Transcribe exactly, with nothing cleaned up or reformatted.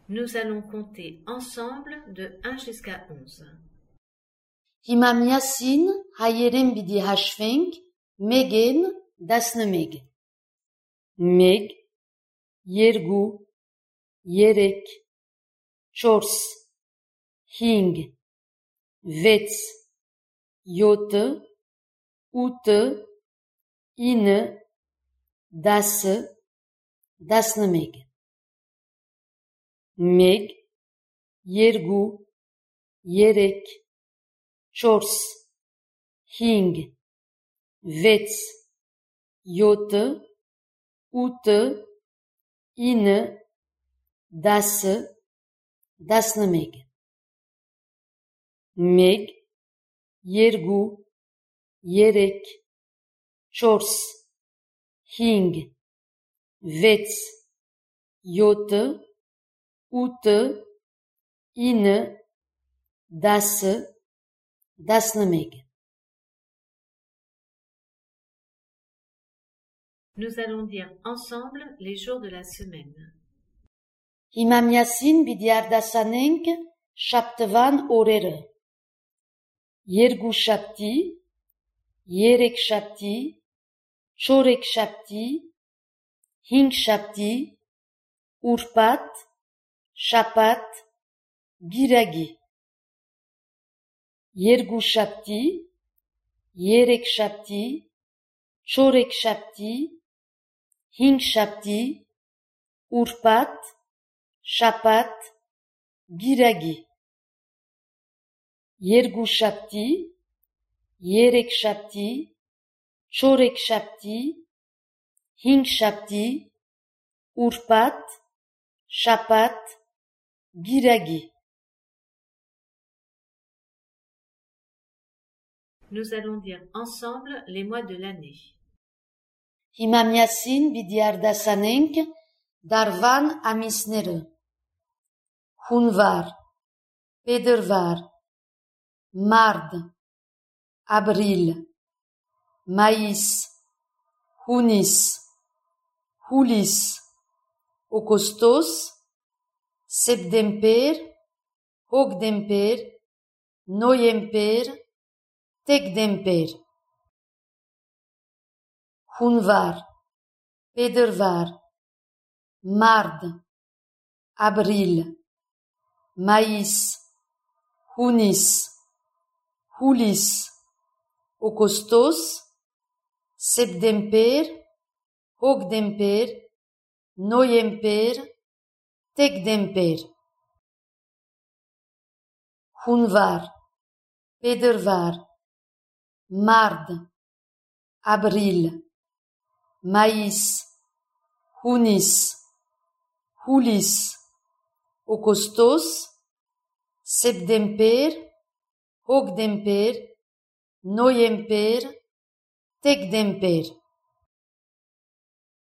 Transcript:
Nous allons compter ensemble de un jusqu'à onze. Հիմա միասին հայերեն պիտի հաշվենք մեկեն տասնմեկ. մեկ, երկու, երեք, չորս, հինգ, վեց, յոթը, ութը, ինը, դասը, տասնմեկ. մեկ, երկու, երեք, չորս, հինգ, վեց, յոթը, ութը, ինը, դասը, տասնմեկ. մեկ, երկու, երեք, չորս, հինգ, վեց, յոթը, ութը, ինը, դասը, տասնմեկ. Nous allons dire ensemble les jours de la semaine. Հիմա միասին պիտի արտասանենք շաբթվան օրերը. երկուշաբթի, երեքշաբթի, չորեքշաբթի, հինգշաբթի, ուրբաթ, շաբաթ, գիրագի. երկուշաբթի, երեքշաբթի, չորեքշաբթի, հինգշաբթի, ուրբաթ, շաբաթ, գիրագի. երկուշաբթի, երեքշաբթի, չորեքշաբթի, հինգշաբթի, ուրբաթ, շաբաթ, գիրագի. Nous allons dire ensemble les mois de l'année. Հիմա միասին պիտի արտասանենք դարվան ամիսները. հունվար, փետրվար, մարտ, ապրիլ, մայիս, հունիս, հուլիս, օգոստոս, սեպտեմբեր, հոկտեմբեր, նոյեմբեր, դեկտեմբեր. հունվար, փետրվար, մարտ, ապրիլ, մայիս, հունիս, հուլիս, օգոստոս, սեպտեմբեր, հոկտեմբեր, նոյեմբեր, դեկտեմբեր. հունվար, փետրվար, մարտ, ապրիլ, մայիս, հունիս, հուլիս, օգոստոս, սեպտեմբեր, հոկտեմբեր, նոյեմբեր, դեկտեմբեր.